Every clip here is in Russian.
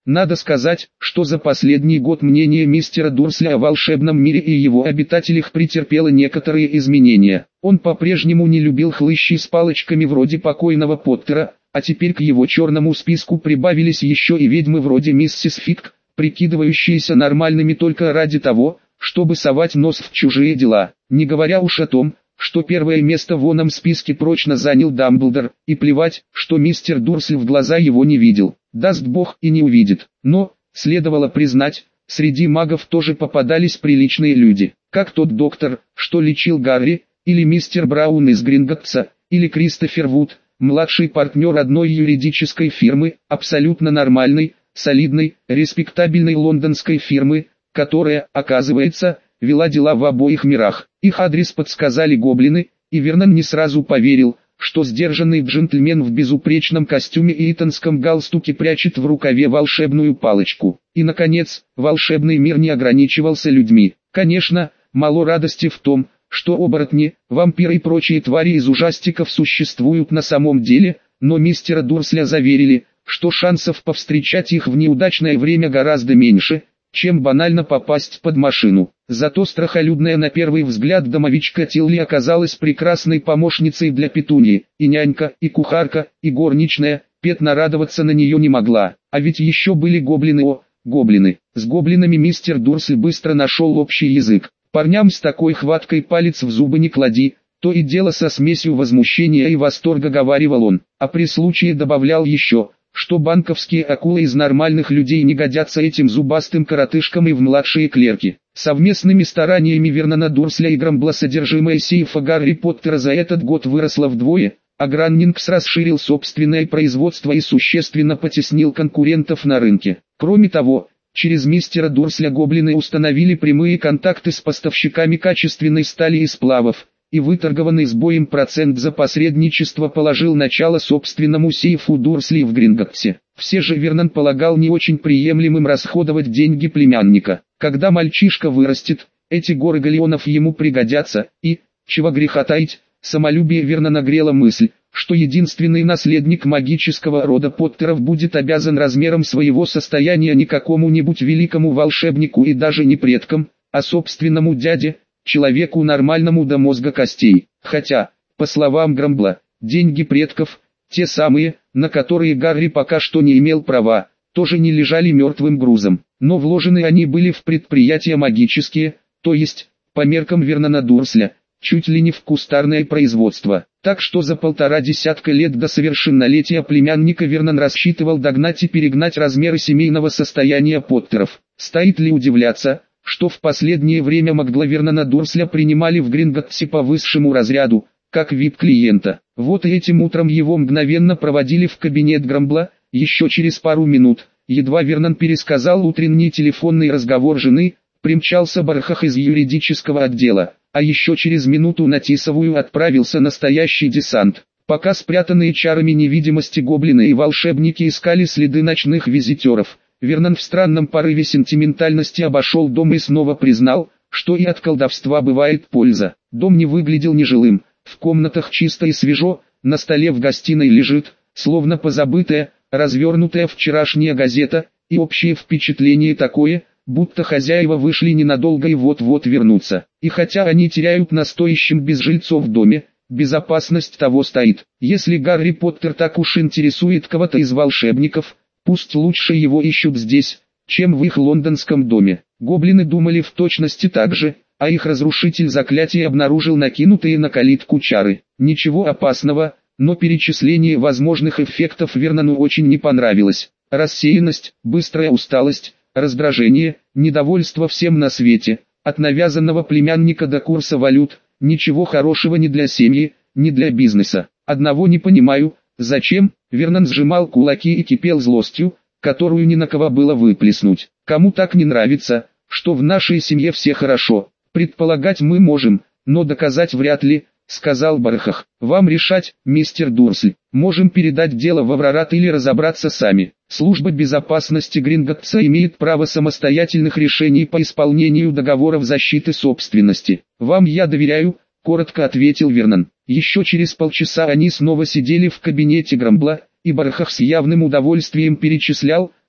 Надо сказать, что за последний год мнение мистера Дурсля о волшебном мире и его обитателях претерпело некоторые изменения. Он по-прежнему не любил хлыщей с палочками вроде покойного Поттера, а теперь к его черному списку прибавились еще и ведьмы вроде миссис Фитк, прикидывающиеся нормальными только ради того, чтобы совать нос в чужие дела. Не говоря уж о том, что первое место в оном списке прочно занял Дамблдор, и плевать, что мистер Дурсль в глаза его не видел. Даст бог и не увидит. Но, следовало признать, среди магов тоже попадались приличные люди, как тот доктор, что лечил Гарри, или мистер Браун из Гринготтса, или Кристофер Вуд, младший партнер одной юридической фирмы, абсолютно нормальной, солидной, респектабельной лондонской фирмы, которая, оказывается, вела дела в обоих мирах. Их адрес подсказали гоблины, и Вернон не сразу поверил, что сдержанный джентльмен в безупречном костюме и итонском галстуке прячет в рукаве волшебную палочку. И, наконец, волшебный мир не ограничивался людьми. Конечно, мало радости в том, что оборотни, вампиры и прочие твари из ужастиков существуют на самом деле, но мистера Дурсля заверили, что шансов повстречать их в неудачное время гораздо меньше, чем банально попасть под машину. Зато страхолюдная на первый взгляд домовичка Тилли оказалась прекрасной помощницей для Петуньи, и нянька, и кухарка, и горничная. Пет нарадоваться на нее не могла, а ведь еще были гоблины. Гоблины. С гоблинами мистер Дурсль быстро нашел общий язык. Парням с такой хваткой палец в зубы не клади, то и дело со смесью возмущения и восторга говаривал он, а при случае добавлял еще, что банковские акулы из нормальных людей не годятся этим зубастым коротышкам и в младшие клерки. Совместными стараниями Вернона Дурсля и Грамбла содержимое сейфа Гарри Поттера за этот год выросло вдвое, а Граннингс расширил собственное производство и существенно потеснил конкурентов на рынке. Кроме того, через мистера Дурсля гоблины установили прямые контакты с поставщиками качественной стали и сплавов, и выторгованный с боем процент за посредничество положил начало собственному сейфу Дурсли в Гринготтсе. Все же Вернон полагал не очень приемлемым расходовать деньги племянника. Когда мальчишка вырастет, эти горы галеонов ему пригодятся, и, чего греха таить, самолюбие Вернона грело мысль, что единственный наследник магического рода Поттеров будет обязан размером своего состояния не какому-нибудь великому волшебнику и даже не предкам, а собственному дяде, человеку нормальному до мозга костей. Хотя, по словам Грамбла, деньги предков, те самые, на которые Гарри пока что не имел права, тоже не лежали мертвым грузом. Но вложены они были в предприятия магические, то есть, по меркам Вернона Дурсля, чуть ли не в кустарное производство. Так что за 1,5 десятка лет до совершеннолетия племянника Вернон рассчитывал догнать и перегнать размеры семейного состояния Поттеров. Стоит ли удивляться, что в последнее время Магдла Вернона Дурсля принимали в Гринготтсе по высшему разряду, как вип-клиента. Вот и этим утром его мгновенно проводили в кабинет Грамбла. Еще через пару минут, едва Вернон пересказал утренний телефонный разговор жены, примчался Бархах из юридического отдела, а еще через минуту на Тисовую отправился настоящий десант. Пока спрятанные чарами невидимости гоблины и волшебники искали следы ночных визитеров, Вернон в странном порыве сентиментальности обошел дом и снова признал, что и от колдовства бывает польза. Дом не выглядел нежилым, в комнатах чисто и свежо, на столе в гостиной лежит, словно позабытая, развернутая вчерашняя газета, и общее впечатление такое, будто хозяева вышли ненадолго и вот-вот вернутся. И хотя они теряют на стоящем без жильцов доме, безопасность того стоит. Если Гарри Поттер так уж интересует кого-то из волшебников, пусть лучше его ищут здесь, чем в их лондонском доме. Гоблины думали в точности так же, а их разрушитель заклятий обнаружил накинутые на калитку чары. Ничего опасного, но перечисление возможных эффектов Вернону очень не понравилось. Рассеянность, быстрая усталость, раздражение, недовольство всем на свете, от навязанного племянника до курса валют, ничего хорошего ни для семьи, ни для бизнеса. Одного не понимаю, зачем? Вернон сжимал кулаки и кипел злостью, которую ни на кого было выплеснуть. Кому так не нравится, что в нашей семье все хорошо? Предполагать мы можем, но доказать вряд ли, сказал Бархах. Вам решать, мистер Дурсль. Можем передать дело в Аврорат или разобраться сами. Служба безопасности Гринготтса имеет право самостоятельных решений по исполнению договоров защиты собственности. Вам я доверяю, коротко ответил Вернон. Еще через полчаса они снова сидели в кабинете Грамбла, и Бархах с явным удовольствием перечислял,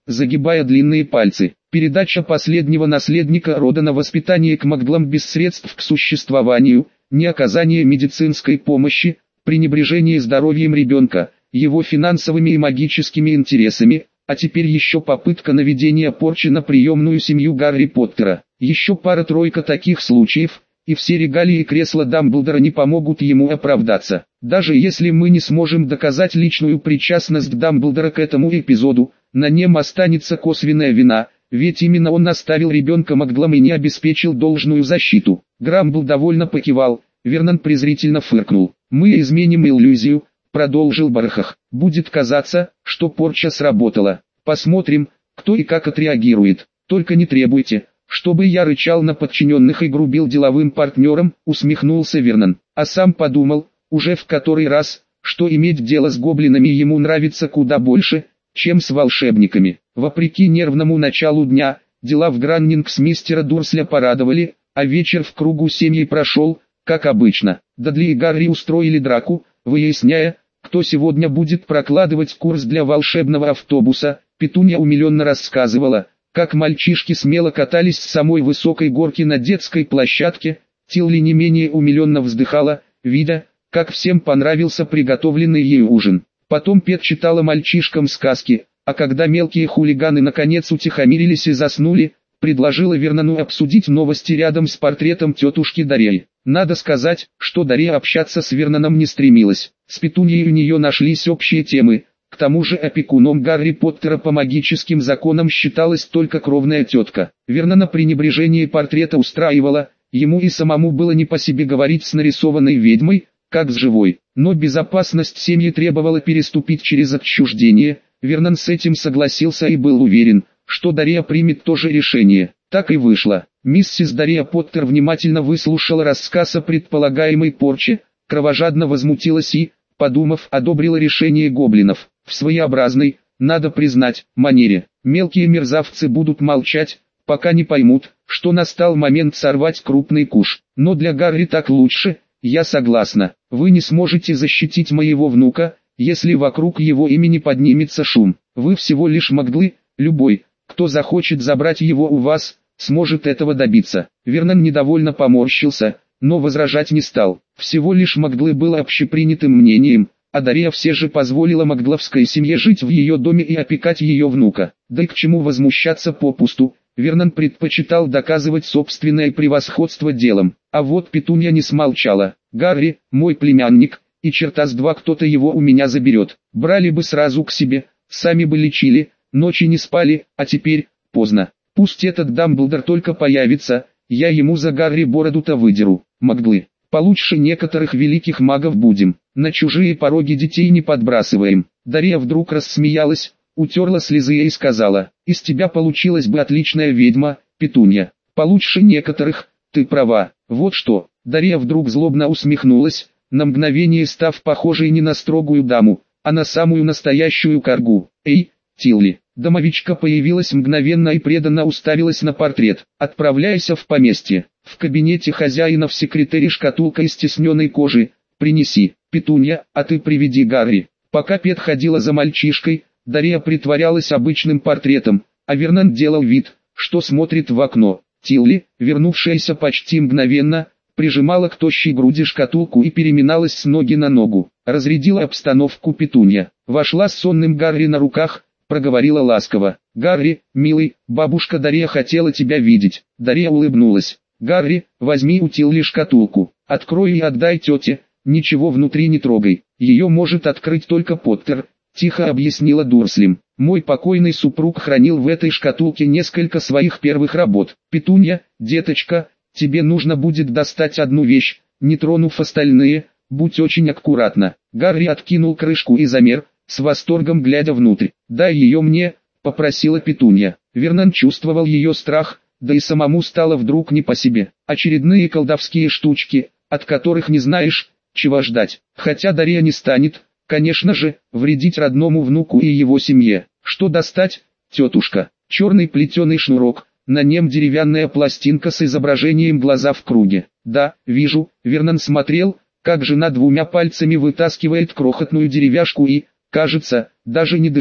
загибая длинные пальцы. Передача последнего наследника рода на воспитание к Магдлам без средств к существованию, не оказание медицинской помощи, пренебрежение здоровьем ребенка, его финансовыми и магическими интересами, а теперь еще попытка наведения порчи на приемную семью Гарри Поттера. Еще пара-тройка таких случаев, и все регалии и кресла Дамблдора не помогут ему оправдаться. Даже если мы не сможем доказать личную причастность Дамблдора к этому эпизоду, на нем останется косвенная вина, ведь именно он оставил ребенка Магдлам и не обеспечил должную защиту. Грамбл довольно покивал, Вернон презрительно фыркнул. «Мы изменим иллюзию», — продолжил Бархах. «Будет казаться, что порча сработала. Посмотрим, кто и как отреагирует. Только не требуйте, чтобы я рычал на подчиненных и грубил деловым партнерам», — усмехнулся Вернон. А сам подумал, уже в который раз, что иметь дело с гоблинами ему нравится куда больше, чем с волшебниками. Вопреки нервному началу дня, дела в Граннингс-мистера Дурсля порадовали, а вечер в кругу семьи прошел, как обычно. Дадли и Гарри устроили драку, выясняя, кто сегодня будет прокладывать курс для волшебного автобуса. Петунья умиленно рассказывала, как мальчишки смело катались с самой высокой горки на детской площадке. Тилли не менее умиленно вздыхала, видя, как всем понравился приготовленный ей ужин. Потом Пет читала мальчишкам сказки, а когда мелкие хулиганы наконец утихомирились и заснули, предложила Вернону обсудить новости рядом с портретом тетушки Дарьи. Надо сказать, что Дарья общаться с Верноном не стремилась. С Петуньей у нее нашлись общие темы. К тому же опекуном Гарри Поттера по магическим законам считалась только кровная тетка. Вернона пренебрежение портрета устраивало, ему и самому было не по себе говорить с нарисованной ведьмой, как с живой. Но безопасность семьи требовала переступить через отчуждение. Вернон с этим согласился и был уверен, что Дарья примет то же решение. Так и вышло. Миссис Дарья Поттер внимательно выслушала рассказ о предполагаемой порче, кровожадно возмутилась и, подумав, одобрила решение гоблинов. В своеобразной, надо признать, манере. Мелкие мерзавцы будут молчать, пока не поймут, что настал момент сорвать крупный куш. Но для Гарри так лучше, я согласна. Вы не сможете защитить моего внука, если вокруг его имени поднимется шум. Вы всего лишь Магдлы, любой, кто захочет забрать его у вас, сможет этого добиться. Вернон недовольно поморщился, но возражать не стал. Всего лишь Магдлы было общепринятым мнением, а Дарья все же позволила магдловской семье жить в ее доме и опекать ее внука. Да и к чему возмущаться попусту, Вернон предпочитал доказывать собственное превосходство делом. А вот Петунья не смолчала. «Гарри, мой племянник, и черта с два кто-то его у меня заберет. Брали бы сразу к себе, сами бы лечили, ночи не спали, а теперь, поздно. Пусть этот Дамблдор только появится, я ему за Гарри бороду-то выдеру. Магдлы, получше некоторых великих магов будем, на чужие пороги детей не подбрасываем». Дарья вдруг рассмеялась, утерла слезы и сказала: «Из тебя получилась бы отличная ведьма, Петунья. Получше некоторых, ты права. Вот что». Дарья вдруг злобно усмехнулась, на мгновение став похожей не на строгую даму, а на самую настоящую каргу. «Эй, Тилли!» Домовичка появилась мгновенно и преданно уставилась на портрет. «Отправляйся в поместье. В кабинете хозяина в секретаре шкатулка из тисненной кожи. Принеси. Петунья, а ты приведи Гарри». Пока Пет ходила за мальчишкой, Дарья притворялась обычным портретом, а Вернон делал вид, что смотрит в окно. Тилли, вернувшаяся почти мгновенно, прижимала к тощей груди шкатулку и переминалась с ноги на ногу. Разрядила обстановку Петунья. Вошла с сонным Гарри на руках, проговорила ласково: «Гарри, милый, бабушка Дарья хотела тебя видеть». Дарья улыбнулась. «Гарри, возьми у Тилли шкатулку, открой и отдай тете, ничего внутри не трогай, ее может открыть только Поттер», — тихо объяснила Дурслям. «Мой покойный супруг хранил в этой шкатулке несколько своих первых работ. Петунья, деточка, тебе нужно будет достать одну вещь, не тронув остальные, будь очень аккуратна». Гарри откинул крышку и замер, с восторгом глядя внутрь. «Дай ее мне», — попросила Петунья. Вернон чувствовал ее страх, да и самому стало вдруг не по себе. Очередные колдовские штучки, от которых не знаешь, чего ждать. Хотя Дарья не станет, конечно же, вредить родному внуку и его семье. Что достать, тетушка? Черный плетеный шнурок, на нем деревянная пластинка с изображением глаза в круге. «Да, вижу». Вернон смотрел, как жена двумя пальцами вытаскивает крохотную деревяшку и, кажется, даже не дышал.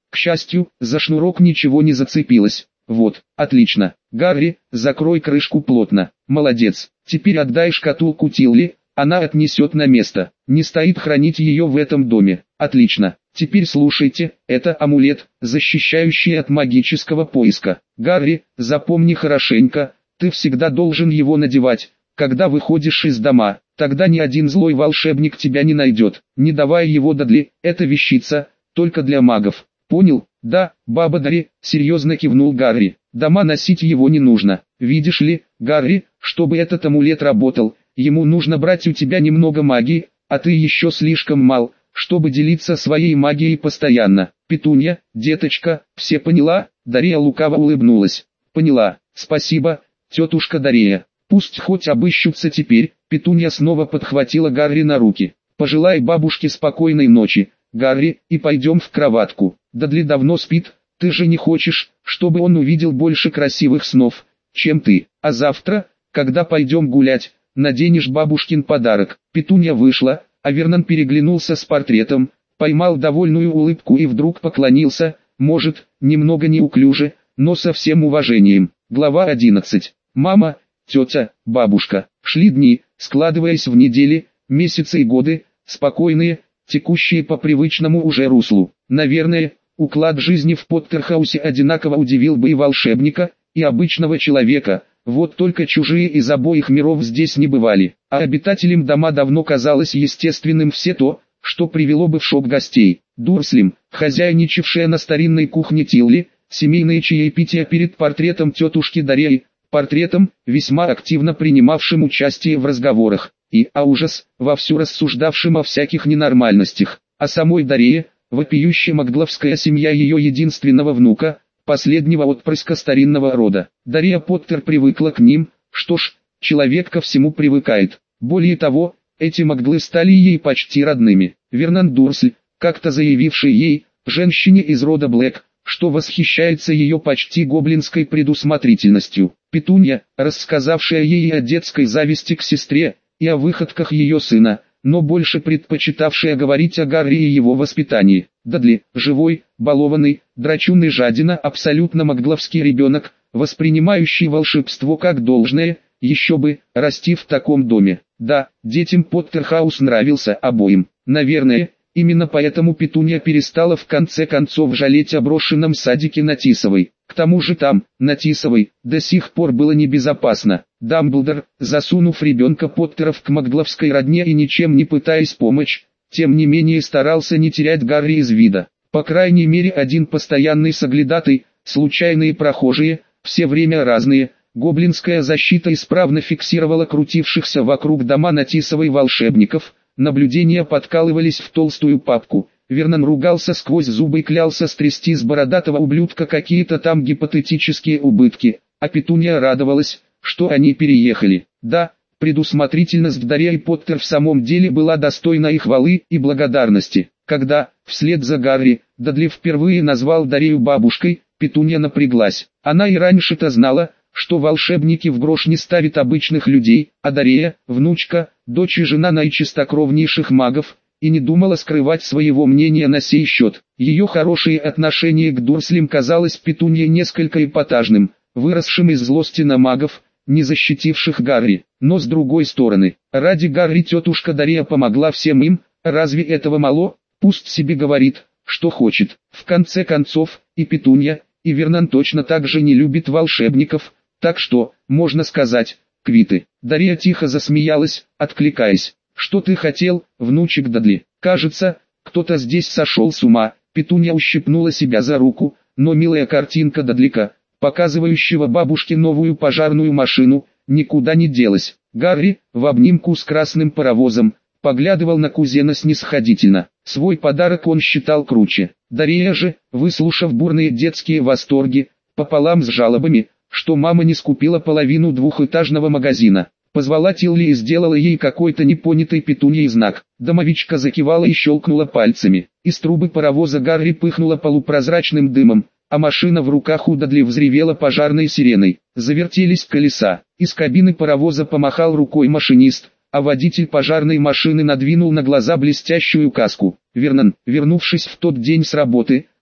К счастью, за шнурок ничего не зацепилось. Вот, отлично. Гарри, закрой крышку плотно. Молодец. Теперь отдай шкатулку Тилли, она отнесет на место. Не стоит хранить ее в этом доме. Отлично. Теперь слушайте, это амулет, защищающий от магического поиска. Гарри, запомни хорошенько, ты всегда должен его надевать, когда выходишь из дома. Тогда ни один злой волшебник тебя не найдет. Не давай его Дадли, это вещица, только для магов. Понял? Да, баба Дари, серьезно кивнул Гарри. Дома носить его не нужно. Видишь ли, Гарри, чтобы этот амулет работал, ему нужно брать у тебя немного магии, а ты еще слишком мал, чтобы делиться своей магией постоянно. Петунья, деточка, все поняла? Дарья лукаво улыбнулась. Поняла, спасибо, тетушка Дарья. Пусть хоть обыщутся теперь. Петунья снова подхватила Гарри на руки. Пожелай бабушке спокойной ночи, Гарри, и пойдем в кроватку. Дадли давно спит, ты же не хочешь, чтобы он увидел больше красивых снов, чем ты. А завтра, когда пойдем гулять, наденешь бабушкин подарок. Петунья вышла, а Вернон переглянулся с портретом, поймал довольную улыбку и вдруг поклонился, может, немного неуклюже, но со всем уважением. Глава 11. Мама, тетя, бабушка. Шли дни, складываясь в недели, месяцы и годы, спокойные, текущие по привычному уже руслу. Наверное, уклад жизни в Поттерхаусе одинаково удивил бы и волшебника, и обычного человека, вот только чужие из обоих миров здесь не бывали, а обитателям дома давно казалось естественным все то, что привело бы в шок гостей. Дурслим, хозяйничавшая на старинной кухне Тилли, семейные чаепития перед портретом тетушки Дарьи, портретом, весьма активно принимавшим участие в разговорах, и, ужас, вовсю рассуждавшим о всяких ненормальностях, о самой Дарье, вопиющая магловская семья ее единственного внука, последнего отпрыска старинного рода. Дарья Поттер привыкла к ним, что ж, человек ко всему привыкает. Более того, эти маглы стали ей почти родными. Вернон Дурсль, как-то заявивший ей, женщине из рода Блэк, что восхищается ее почти гоблинской предусмотрительностью. Петунья, рассказавшая ей о детской зависти к сестре, и о выходках ее сына, но больше предпочитавшая говорить о Гарри и его воспитании. Дадли, живой, балованный, драчунный жадина, абсолютно магловский ребенок, воспринимающий волшебство как должное, еще бы, расти в таком доме. Да, детям Поттерхаус нравился обоим. Наверное, именно поэтому Петунья перестала в конце концов жалеть о брошенном садике на Тисовой. К тому же там, на Тисовой, до сих пор было небезопасно. Дамблдор, засунув ребенка Поттеров к магловской родне и ничем не пытаясь помочь, тем не менее старался не терять Гарри из вида. По крайней мере один постоянный соглядатый, случайные прохожие, все время разные, гоблинская защита исправно фиксировала крутившихся вокруг дома на Тисовой волшебников, наблюдения подкалывались в толстую папку. Вернон ругался сквозь зубы и клялся стрясти с бородатого ублюдка какие-то там гипотетические убытки, а Петунья радовалась, что они переехали. Да, предусмотрительность Дарьи Поттер в самом деле была достойна их хвалы и благодарности. Когда, вслед за Гарри, Дадли впервые назвал Дарью бабушкой, Петунья напряглась. Она и раньше-то знала, что волшебники в грош не ставят обычных людей, а Дарья, внучка, дочь и жена наичистокровнейших магов, и не думала скрывать своего мнения на сей счет. Ее хорошее отношение к Дурслям казалось Петунье несколько эпатажным, выросшим из злости на магов, не защитивших Гарри. Но с другой стороны, ради Гарри тетушка Дарья помогла всем им, разве этого мало? Пусть себе говорит, что хочет. В конце концов, и Петунья, и Вернон точно так же не любит волшебников, так что, можно сказать, квиты. Дарья тихо засмеялась, откликаясь. «Что ты хотел, внучек Дадли? Кажется, кто-то здесь сошел с ума». Петунья ущипнула себя за руку, но милая картинка Дадлика, показывающего бабушке новую пожарную машину, никуда не делась. Гарри, в обнимку с красным паровозом, поглядывал на кузена снисходительно. Свой подарок он считал круче. Дарья же, выслушав бурные детские восторги, пополам с жалобами, что мама не скупила половину двухэтажного магазина, позвала Тилли и сделала ей какой-то непонятый Петуньей знак. Домовичка закивала и щелкнула пальцами. Из трубы паровоза Гарри пыхнула полупрозрачным дымом, а машина в руках у Дадли взревела пожарной сиреной. Завертелись колеса. Из кабины паровоза помахал рукой машинист, а водитель пожарной машины надвинул на глаза блестящую каску. Вернон, вернувшись в тот день с работы,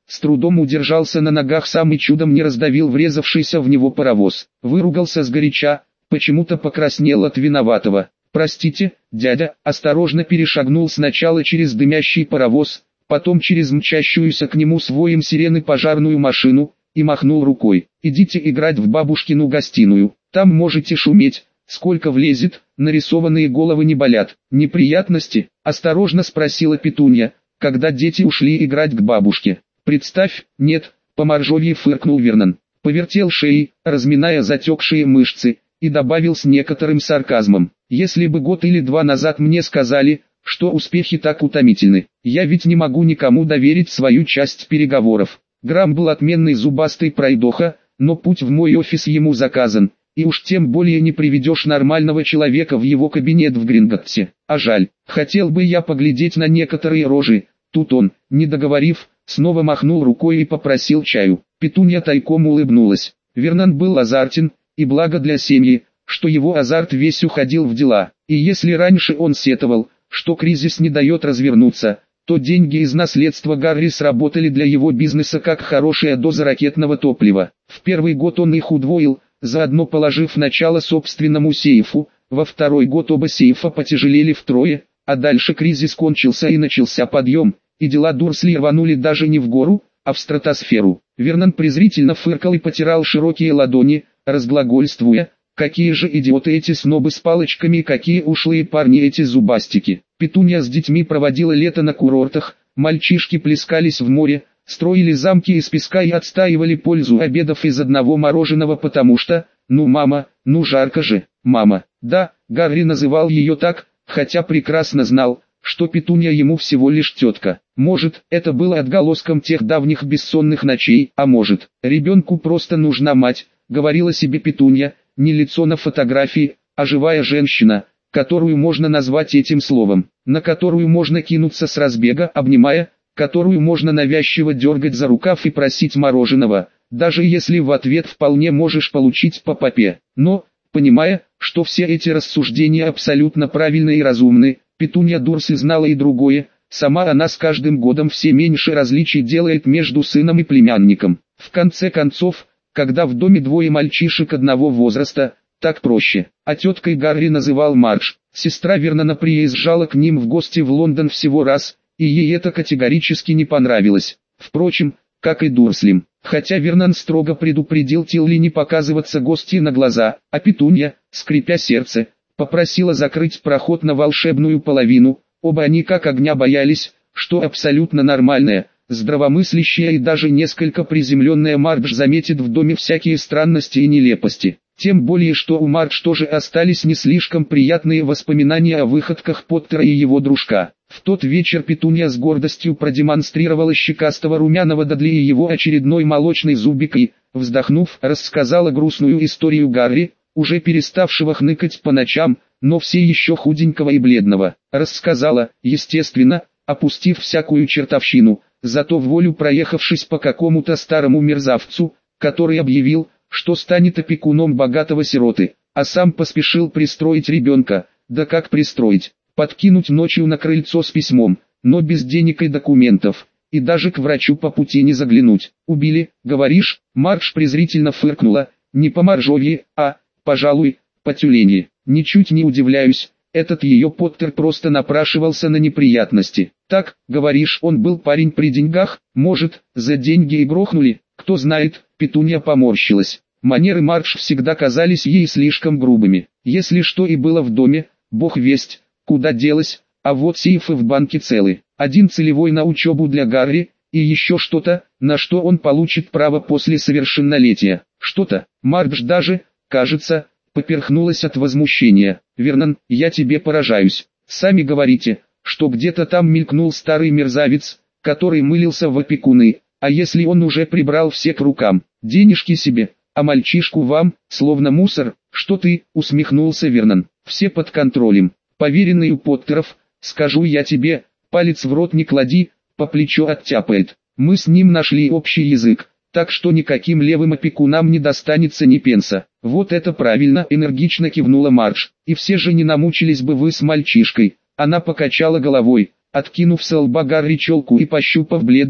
с трудом удержался на ногах сам и чудом не раздавил врезавшийся в него паровоз. Выругался сгоряча, почему-то покраснел от виноватого. «Простите, дядя», осторожно перешагнул сначала через дымящий паровоз, потом через мчащуюся к нему с воем сирены пожарную машину, и махнул рукой. «Идите играть в бабушкину гостиную, там можете шуметь, сколько влезет, нарисованные головы не болят». «Неприятности?» – осторожно спросила Петунья, когда дети ушли играть к бабушке. «Представь, нет», – по-моржовье фыркнул Вернон. Повертел шеей, разминая затекшие мышцы, и добавил с некоторым сарказмом: «Если бы год или два назад мне сказали, что успехи так утомительны, я ведь не могу никому доверить свою часть переговоров». Грамм был отменный зубастый пройдоха, но путь в мой офис ему заказан, и уж тем более не приведешь нормального человека в его кабинет в Гринготте. А жаль, хотел бы я поглядеть на некоторые рожи. Тут он, не договорив, снова махнул рукой и попросил чаю. Петунья тайком улыбнулась. Вернон был азартен, и благо для семьи, что его азарт весь уходил в дела. И если раньше он сетовал, что кризис не дает развернуться, то деньги из наследства Гарри сработали для его бизнеса как хорошая доза ракетного топлива. В первый год он их удвоил, заодно положив начало собственному сейфу. Во второй год оба сейфа потяжелели втрое, а дальше кризис кончился и начался подъем, и дела Дурсли рванули даже не в гору, а в стратосферу. Вернон презрительно фыркал и потирал широкие ладони, разглагольствуя: «Какие же идиоты эти снобы с палочками и какие ушлые парни эти зубастики». Петунья с детьми проводила лето на курортах, мальчишки плескались в море, строили замки из песка и отстаивали пользу обедов из одного мороженого, потому что, ну мама, ну жарко же, мама. Да, Гарри называл ее так, хотя прекрасно знал, что Петунья ему всего лишь тетка. Может, это было отголоском тех давних бессонных ночей, а может, ребенку просто нужна мать, говорила себе Петунья, не лицо на фотографии, а живая женщина, которую можно назвать этим словом, на которую можно кинуться с разбега, обнимая, которую можно навязчиво дергать за рукав и просить мороженого, даже если в ответ вполне можешь получить по попе. Но, понимая, что все эти рассуждения абсолютно правильны и разумны, Петунья Дурсли знала и другое: сама она с каждым годом все меньше различий делает между сыном и племянником. В конце концов, когда в доме двое мальчишек одного возраста, так проще. А теткой Гарри называл Мардж. Сестра Вернона приезжала к ним в гости в Лондон всего раз, и ей это категорически не понравилось. Впрочем, как и Дурслим. Хотя Вернон строго предупредил Тилли не показываться гостье на глаза, а Петунья, скрипя сердце, попросила закрыть проход на волшебную половину. Оба они как огня боялись, что абсолютно нормальная, здравомыслящая и даже несколько приземленная Мардж заметит в доме всякие странности и нелепости. Тем более, что у Мардж тоже остались не слишком приятные воспоминания о выходках Поттера и его дружка. В тот вечер Петунья с гордостью продемонстрировала щекастого румяного Дадли и его очередной молочный зубик и, вздохнув, рассказала грустную историю Гарри, уже переставшего хныкать по ночам, но все еще худенького и бледного. Рассказала, естественно, опустив всякую чертовщину, зато в волю проехавшись по какому-то старому мерзавцу, который объявил, что станет опекуном богатого сироты, а сам поспешил пристроить ребенка. Да как пристроить? Подкинуть ночью на крыльцо с письмом, но без денег и документов, и даже к врачу по пути не заглянуть. «Убили, говоришь?» Мардж презрительно фыркнула, не по моржовье, а, пожалуй, по тюленье. «Ничуть не удивляюсь, этот ее Поттер просто напрашивался на неприятности». «Так, говоришь, он был парень при деньгах? Может, за деньги и грохнули? Кто знает?» Петунья поморщилась. Манеры Мардж всегда казались ей слишком грубыми. Если что и было в доме, бог весть, куда делось, а вот сейфы в банке целы. Один целевой на учебу для Гарри, и еще что-то, на что он получит право после совершеннолетия. Что-то, Мардж даже, кажется, поперхнулась от возмущения. «Вернон, я тебе поражаюсь. Сами говорите, что где-то там мелькнул старый мерзавец, который мылился в опекуны, а если он уже прибрал все к рукам, денежки себе, а мальчишку вам, словно мусор?» «Что ты?» — усмехнулся Вернон. «Все под контролем. Поверенный у Поттеров, скажу я тебе, палец в рот не клади, по плечу оттяпает. Мы с ним нашли общий язык, так что никаким левым опекунам не достанется ни пенса». «Вот это правильно!» — энергично кивнула Мардж. «И все же не намучились бы вы с мальчишкой». Она покачала головой, откинув со лба Гарри челку и пощупав бледный,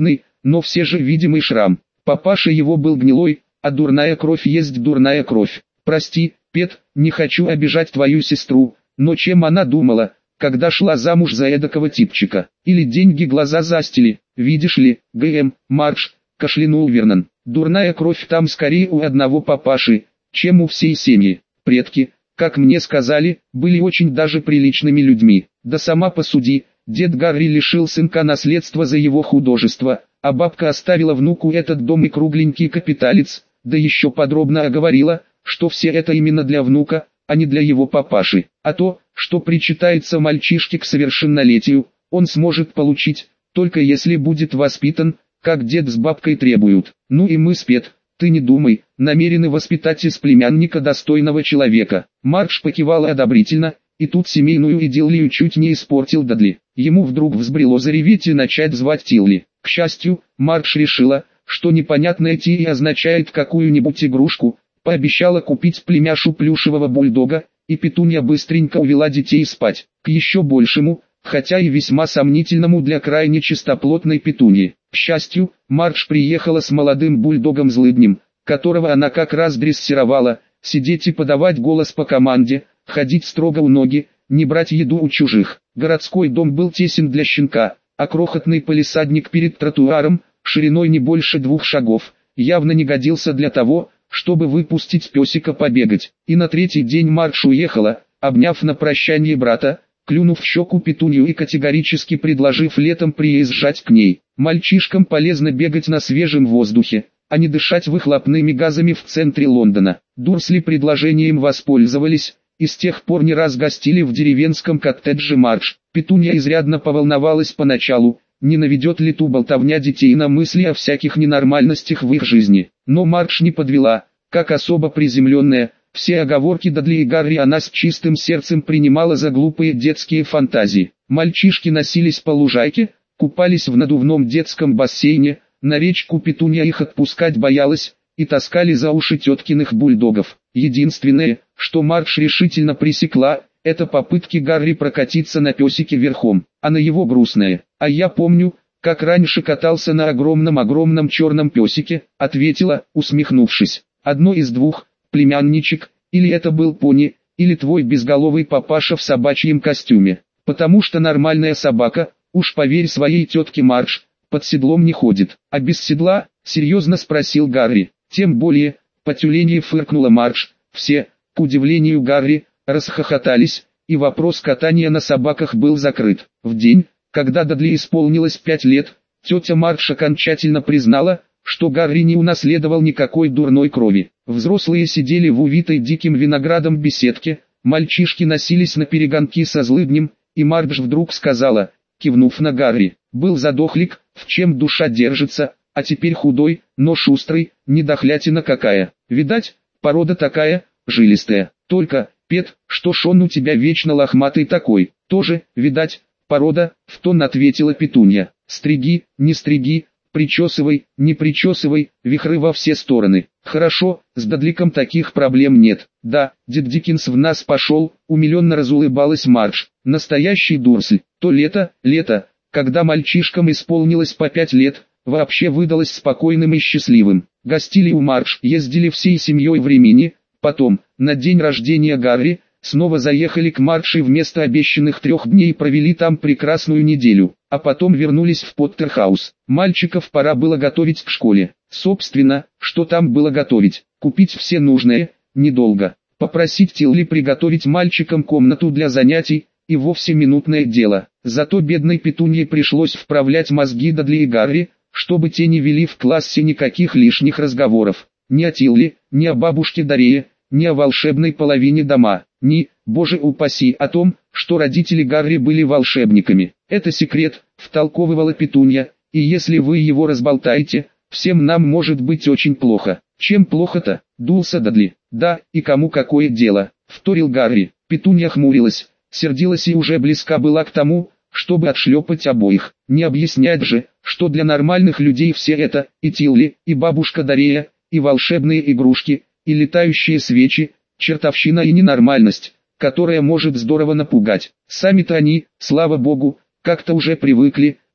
но все же видимый шрам. Папаша его был гнилой, а дурная кровь есть дурная кровь. Прости, Пет, не хочу обижать твою сестру, но чем она думала, когда шла замуж за эдакого типчика? Или деньги глаза застили? Видишь ли, Марш, кашлянул Вернон. Дурная кровь там скорее у одного папаши, чем у всей семьи. Предки, как мне сказали, были очень даже приличными людьми. Да сама посуди, дед Гарри лишил сынка наследства за его художество, а бабка оставила внуку этот дом и кругленький капиталец, да еще подробно оговорила, что все это именно для внука, а не для его папаши. А то, что причитается мальчишке к совершеннолетию, он сможет получить, только если будет воспитан, как дед с бабкой требуют. Ну и мы с Пет, ты не думай, намерены воспитать из племянника достойного человека. Марш покивал одобрительно, и тут семейную идиллию чуть не испортил Дадли. Ему вдруг взбрело зареветь и начать звать Тилли. К счастью, Марш решила, что непонятное Ти означает какую-нибудь игрушку, пообещала купить племяшу плюшевого бульдога, и Петунья быстренько увела детей спать. К еще большему, хотя и весьма сомнительному для крайне чистоплотной Петуньи. К счастью, Марш приехала с молодым бульдогом-злыднем, которого она как раз дрессировала, сидеть и подавать голос по команде, ходить строго у ноги, не брать еду у чужих. Городской дом был тесен для щенка, а крохотный палисадник перед тротуаром, шириной не больше 2 шагов, явно не годился для того, чтобы выпустить песика побегать. И на 3-й день Марш уехала, обняв на прощание брата, клюнув в щеку Петунью и категорически предложив летом приезжать к ней. Мальчишкам полезно бегать на свежем воздухе, а не дышать выхлопными газами в центре Лондона. Дурсли предложением воспользовались, и с тех пор не раз гостили в деревенском коттедже Марш. Петунья изрядно поволновалась поначалу, не наведет ли ту болтовня детей на мысли о всяких ненормальностях в их жизни. Но Марш не подвела, как особо приземленная, все оговорки Дадли и Гарри она с чистым сердцем принимала за глупые детские фантазии. Мальчишки носились по лужайке, купались в надувном детском бассейне, на речку Петунья их отпускать боялась, и таскали за уши теткиных бульдогов. Единственное, что Марш решительно пресекла, это попытки Гарри прокатиться на песике верхом, а на его грустное. «А я помню, как раньше катался на огромном черном песике», ответила, усмехнувшись. «Одно из двух, племянничек, или это был пони, или твой безголовый папаша в собачьем костюме. Потому что нормальная собака, уж поверь своей тетке Марш, под седлом не ходит». «А без седла?» — серьезно спросил Гарри. «Тем более», — по тюленьи фыркнула Марш. Все, к удивлению Гарри, расхохотались, и вопрос катания на собаках был закрыт. В день, когда Дадли исполнилось 5 лет, тетя Марш окончательно признала, что Гарри не унаследовал никакой дурной крови. Взрослые сидели в увитой диким виноградом беседке, мальчишки носились на перегонки со злыднем, и Марш вдруг сказала, кивнув на Гарри: «Был задохлик, в чем душа держится, а теперь худой, но шустрый, недохлятина какая. Видать, порода такая, жилистая. Только, Пет, что ж он у тебя вечно лохматый такой?» «Тоже, видать, порода», — в тон ответила Петунья. «Стриги, не стриги, причесывай, не причесывай, вихры во все стороны». «Хорошо, с Дадликом таких проблем нет». «Да, дед Диккенс в нас пошел», — умиленно разулыбалась Марш. «Настоящий дурсль». То лето, когда мальчишкам исполнилось по 5 лет, вообще выдалось спокойным и счастливым. Гостили у Марш, ездили всей семьей в Римини. Потом, на день рождения Гарри, снова заехали к Марш и вместо обещанных 3 дней провели там прекрасную неделю, а потом вернулись в Поттерхаус. Мальчиков пора было готовить к школе. Собственно, что там было готовить? Купить все нужное, недолго. Попросить Тилли приготовить мальчикам комнату для занятий, и вовсе минутное дело. Зато бедной Петунье пришлось вправлять мозги Дадли и Гарри, чтобы те не вели в классе никаких лишних разговоров. Ни о Тилли, ни о бабушке Дарее, ни о волшебной половине дома, ни, боже упаси, о том, что родители Гарри были волшебниками. «Это секрет», — втолковывала Петунья, «и если вы его разболтаете, всем нам может быть очень плохо». «Чем плохо-то?» — дулся Дадли. «Да, и кому какое дело?» — вторил Гарри. Петунья хмурилась, сердилась и уже близка была к тому, чтобы отшлепать обоих. Не объяснять же, что для нормальных людей все это, и Тилли, и бабушка Дарея, и волшебные игрушки, и летающие свечи, чертовщина и ненормальность, которая может здорово напугать. Сами-то они, слава богу, как-то уже привыкли, но,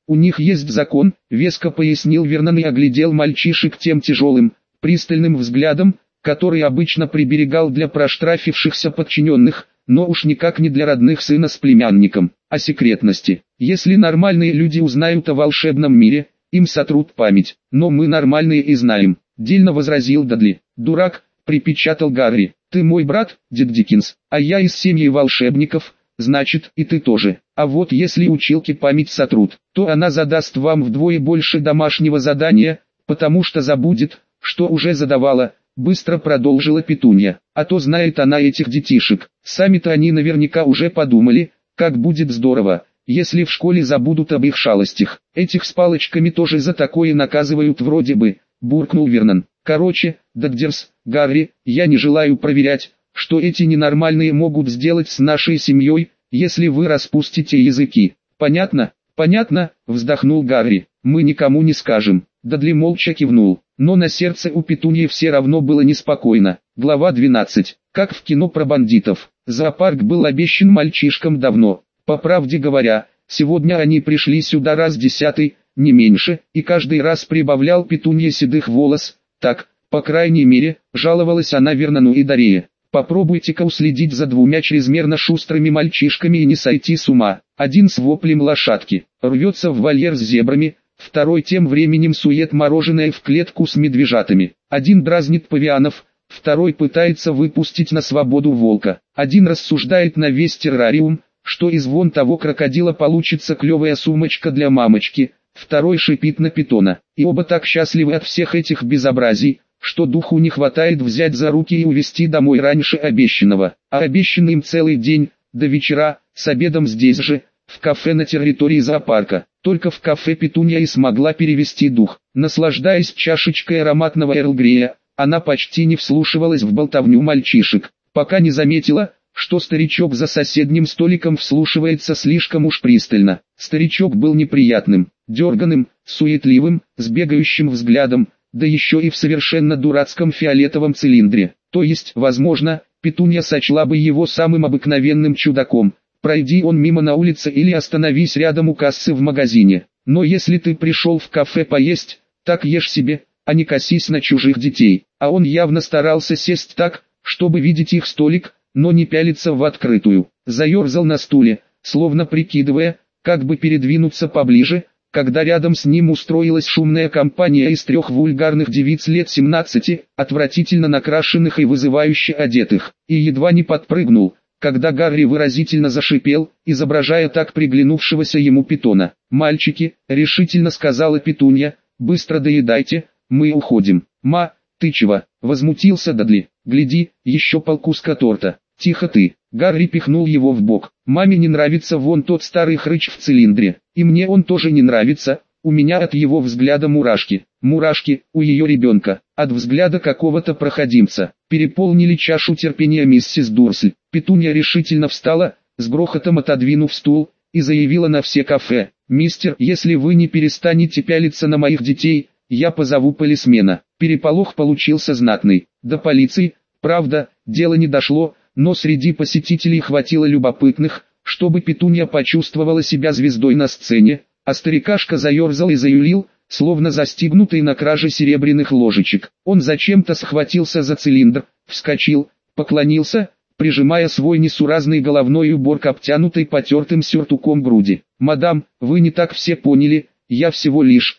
У них есть закон, веско пояснил Вернон и оглядел мальчишек тем тяжелым, пристальным взглядом, который обычно приберегал для проштрафившихся подчиненных, но уж никак не для родных сына с племянником, о секретности. Если нормальные люди узнают о волшебном мире, им сотрут память, но мы нормальные и знаем, дельно возразил Дадли. Дурак, припечатал Гарри, ты мой брат, дед Диккенс, а я из семьи волшебников, значит и ты тоже. А вот если училке память сотрут, то она задаст вам вдвое больше домашнего задания, потому что забудет, что уже задавала. Быстро продолжила Петунья, а то знает она этих детишек. Сами-то они наверняка уже подумали, как будет здорово, если в школе забудут об их шалостях. Этих с палочками тоже за такое наказывают вроде бы, буркнул Вернон. Короче, Дагдерс, Гарри, я не желаю проверять, что эти ненормальные могут сделать с нашей семьей, если вы распустите языки. Понятно? Понятно, вздохнул Гарри. Мы никому не скажем. Дадли молча кивнул. Но на сердце у Петуньи все равно было неспокойно. Глава 12. Как в кино про бандитов. Зоопарк был обещан мальчишкам давно. По правде говоря, сегодня они пришли сюда раз 10, не меньше, и каждый раз прибавлял Петунье седых волос. Так, по крайней мере, жаловалась она Вернону и Дарее. Попробуйте-ка уследить за двумя чрезмерно шустрыми мальчишками и не сойти с ума. Один с воплем лошадки, рвется в вольер с зебрами, второй тем временем сует мороженое в клетку с медвежатами. Один дразнит павианов, второй пытается выпустить на свободу волка. Один рассуждает на весь террариум, что из вон того крокодила получится клевая сумочка для мамочки, второй шипит на питона. И оба так счастливы от всех этих безобразий, что духу не хватает взять за руки и увезти домой раньше обещанного. А обещанный им целый день, до вечера, с обедом здесь же, в кафе на территории зоопарка. Только в кафе Петунья и смогла перевести дух. Наслаждаясь чашечкой ароматного эрл-грея, она почти не вслушивалась в болтовню мальчишек, пока не заметила, что старичок за соседним столиком вслушивается слишком уж пристально. Старичок был неприятным, дерганым, суетливым, с бегающим взглядом, да еще и в совершенно дурацком фиолетовом цилиндре. То есть, возможно, Петунья сочла бы его самым обыкновенным чудаком, пройди он мимо на улице или остановись рядом у кассы в магазине. Но если ты пришел в кафе поесть, так ешь себе, а не косись на чужих детей. А он явно старался сесть так, чтобы видеть их столик, но не пялиться в открытую. Заерзал на стуле, словно прикидывая, как бы передвинуться поближе, когда рядом с ним устроилась шумная компания из 3 вульгарных девиц лет 17, отвратительно накрашенных и вызывающе одетых, и едва не подпрыгнул, когда Гарри выразительно зашипел, изображая так приглянувшегося ему питона. «Мальчики», — решительно сказала Петунья, — «быстро доедайте, мы уходим». «Ма, ты чего?» — возмутился Дадли. «Гляди, еще полкуска торта». «Тихо ты!» Гарри пихнул его в бок. «Маме не нравится вон тот старый хрыч в цилиндре. И мне он тоже не нравится, у меня от его взгляда мурашки. Мурашки, у ее ребенка, от взгляда какого-то проходимца». Переполнили чашу терпения миссис Дурсль. Петунья решительно встала, с грохотом отодвинув стул, и заявила на все кафе: «Мистер, если вы не перестанете пялиться на моих детей, я позову полисмена». Переполох получился знатный. До полиции, правда, дело не дошло, но среди посетителей хватило любопытных, чтобы Петунья почувствовала себя звездой на сцене, а старикашка заерзал и заюлил, словно застигнутый на краже серебряных ложечек. Он зачем-то схватился за цилиндр, вскочил, поклонился, прижимая свой несуразный головной убор к обтянутой потертым сюртуком груди. «Мадам, вы не так все поняли, я всего лишь,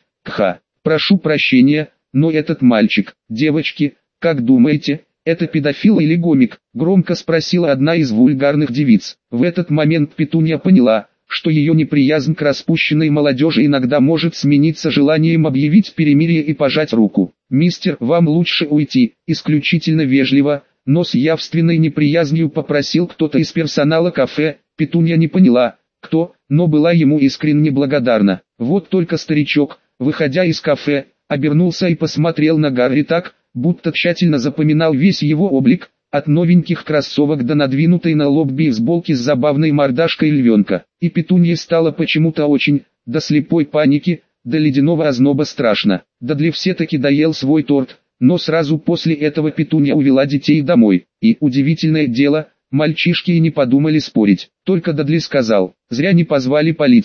прошу прощения, но этот мальчик, девочки, как думаете, это педофил или гомик?» — громко спросила одна из вульгарных девиц. В этот момент Петунья поняла, что ее неприязнь к распущенной молодежи иногда может смениться желанием объявить перемирие и пожать руку. «Мистер, вам лучше уйти», — исключительно вежливо, но с явственной неприязнью попросил кто-то из персонала кафе. Петунья не поняла, кто, но была ему искренне благодарна. Вот только старичок, выходя из кафе, обернулся и посмотрел на Гарри так, будто тщательно запоминал весь его облик, от новеньких кроссовок до надвинутой на лоб бейсболки с забавной мордашкой львенка. И Петунье стало почему-то очень, до слепой паники, до ледяного озноба страшно. Дадли все-таки доел свой торт, но сразу после этого Петунья увела детей домой. И, удивительное дело, мальчишки и не подумали спорить. Только Дадли сказал: «Зря не позвали полицию.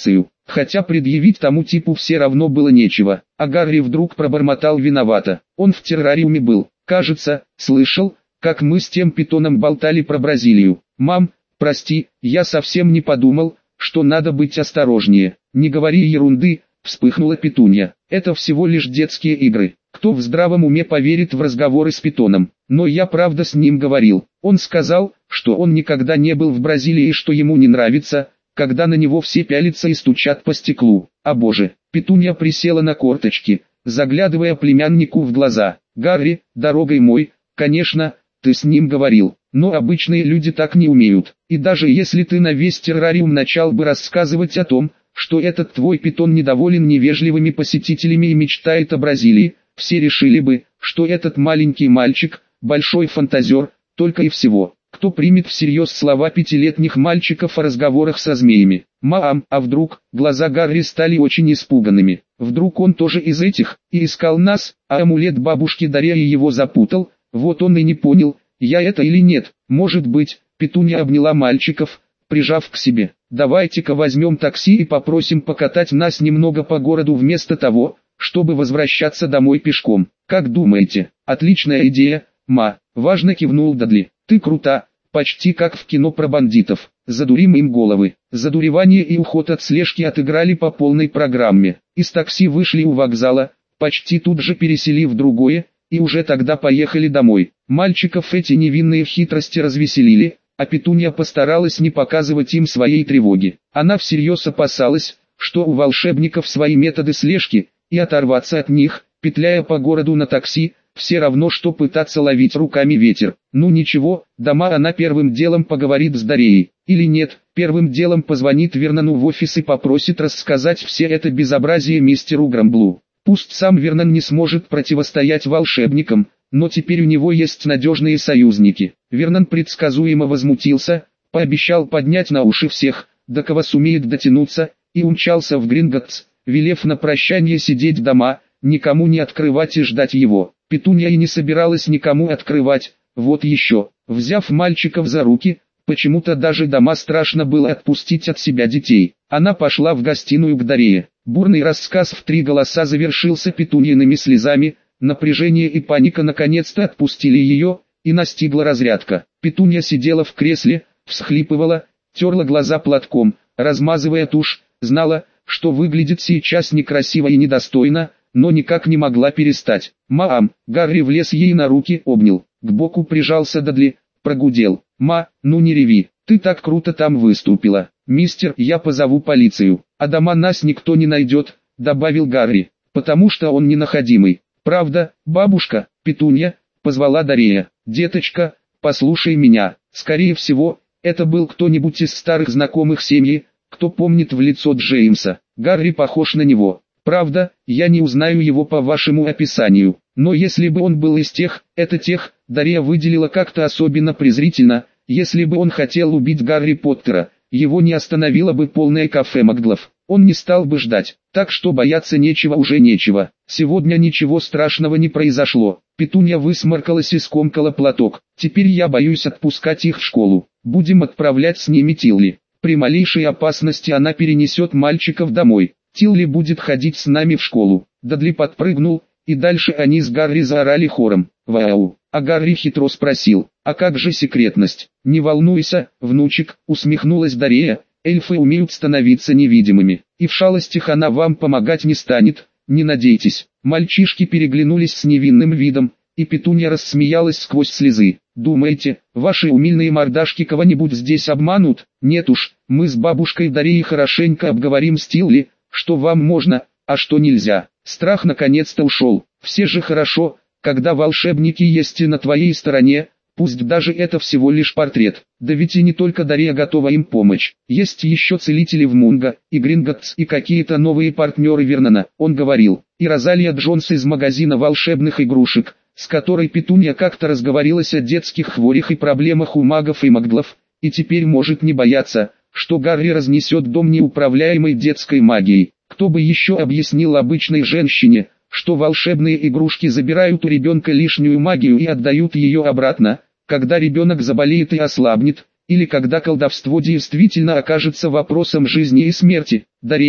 хотя предъявить тому типу все равно было нечего. А Гарри вдруг пробормотал виновато. Он в террариуме был, кажется, слышал, как мы с тем питоном болтали про Бразилию. Мам, прости, я совсем не подумал, что надо быть осторожнее. Не говори ерунды, вспыхнула Петунья. Это всего лишь детские игры. Кто в здравом уме поверит в разговоры с питоном? Но я правда с ним говорил. Он сказал, что он никогда не был в Бразилии и что ему не нравится, когда на него все пялятся и стучат по стеклу. А боже, Петунья присела на корточки, заглядывая племяннику в глаза. Гарри, дорогой мой, конечно, ты с ним говорил, но обычные люди так не умеют. И даже если ты на весь террариум начал бы рассказывать о том, что этот твой питон недоволен невежливыми посетителями и мечтает о Бразилии, все решили бы, что этот маленький мальчик – большой фантазер, только и всего. Кто примет всерьез слова пятилетних мальчиков о разговорах со змеями? Мам, а вдруг? Глаза Гарри стали очень испуганными. Вдруг он тоже из этих, и искал нас, а амулет бабушки Дарьи его запутал, вот он и не понял, я это или нет. Может быть, Петунья обняла мальчиков, прижав к себе. Давайте-ка возьмем такси и попросим покатать нас немного по городу вместо того, чтобы возвращаться домой пешком. Как думаете? Отличная идея, ма. Важно кивнул Дадли. Ты крута, почти как в кино про бандитов. Задурим им головы. Задуревание и уход от слежки отыграли по полной программе. Из такси вышли у вокзала, почти тут же пересели в другое, и уже тогда поехали домой. Мальчиков эти невинные хитрости развеселили, а Петунья постаралась не показывать им своей тревоги. Она всерьез опасалась, что у волшебников свои методы слежки, и оторваться от них, петляя по городу на такси, все равно что пытаться ловить руками ветер. Ну ничего, дома она первым делом поговорит с Дарьей. Или нет, первым делом позвонит Вернону в офис и попросит рассказать все это безобразие мистеру Грамблу. Пусть сам Вернон не сможет противостоять волшебникам, но теперь у него есть надежные союзники. Вернон предсказуемо возмутился, пообещал поднять на уши всех, до кого сумеет дотянуться, и умчался в Гринготтс, велев на прощание сидеть дома, никому не открывать и ждать его. Петунья и не собиралась никому открывать, вот еще, взяв мальчиков за руки, почему-то даже дома страшно было отпустить от себя детей. Она пошла в гостиную к Дарье. Бурный рассказ в 3 голоса завершился Петуньиными слезами, напряжение и паника наконец-то отпустили ее, и настигла разрядка. Петунья сидела в кресле, всхлипывала, терла глаза платком, размазывая тушь, знала, что выглядит сейчас некрасиво и недостойно, но никак не могла перестать. «Мам!» Гарри влез ей на руки, обнял, к боку прижался Дадли, прогудел. «Ма, ну не реви, ты так круто там выступила. Мистер, я позову полицию, а дома нас никто не найдет», добавил Гарри, «потому что он ненаходимый». «Правда, бабушка?» Петунья, позвала Дарья. «Деточка, послушай меня, скорее всего, это был кто-нибудь из старых знакомых семьи, кто помнит в лицо Джеймса. Гарри похож на него. Правда, я не узнаю его по вашему описанию, но если бы он был из тех, Дарья выделила как-то особенно презрительно, если бы он хотел убить Гарри Поттера, его не остановило бы полное кафе Маглов, он не стал бы ждать, так что бояться нечего уже нечего. Сегодня ничего страшного не произошло». Петунья высморкалась и скомкала платок. «Теперь я боюсь отпускать их в школу, будем отправлять с ними Тилли. При малейшей опасности она перенесет мальчиков домой. Тилли будет ходить с нами в школу». Дадли подпрыгнул, и дальше они с Гарри заорали хором. «Вау!» А Гарри хитро спросил, «А как же секретность?» «Не волнуйся, внучек», усмехнулась Дарья, «эльфы умеют становиться невидимыми, и в шалостях она вам помогать не станет, не надейтесь». Мальчишки переглянулись с невинным видом, и Петунья рассмеялась сквозь слезы. «Думаете, ваши умильные мордашки кого-нибудь здесь обманут? Нет уж, мы с бабушкой Дарьей хорошенько обговорим с Тилли, что вам можно, а что нельзя». Страх наконец-то ушел. Все же хорошо, когда волшебники есть и на твоей стороне, пусть даже это всего лишь портрет. Да ведь и не только Дарья готова им помочь. Есть еще целители в Мунго, и Гринготтс, и какие-то новые партнеры Вернона, он говорил. И Розалия Джонс из магазина волшебных игрушек, с которой Петунья как-то разговорилась о детских хворях и проблемах у магов и маглов, и теперь может не бояться, что Гарри разнесет дом неуправляемой детской магией. Кто бы еще объяснил обычной женщине, что волшебные игрушки забирают у ребенка лишнюю магию и отдают ее обратно, когда ребенок заболеет и ослабнет, или когда колдовство действительно окажется вопросом жизни и смерти. Дарья,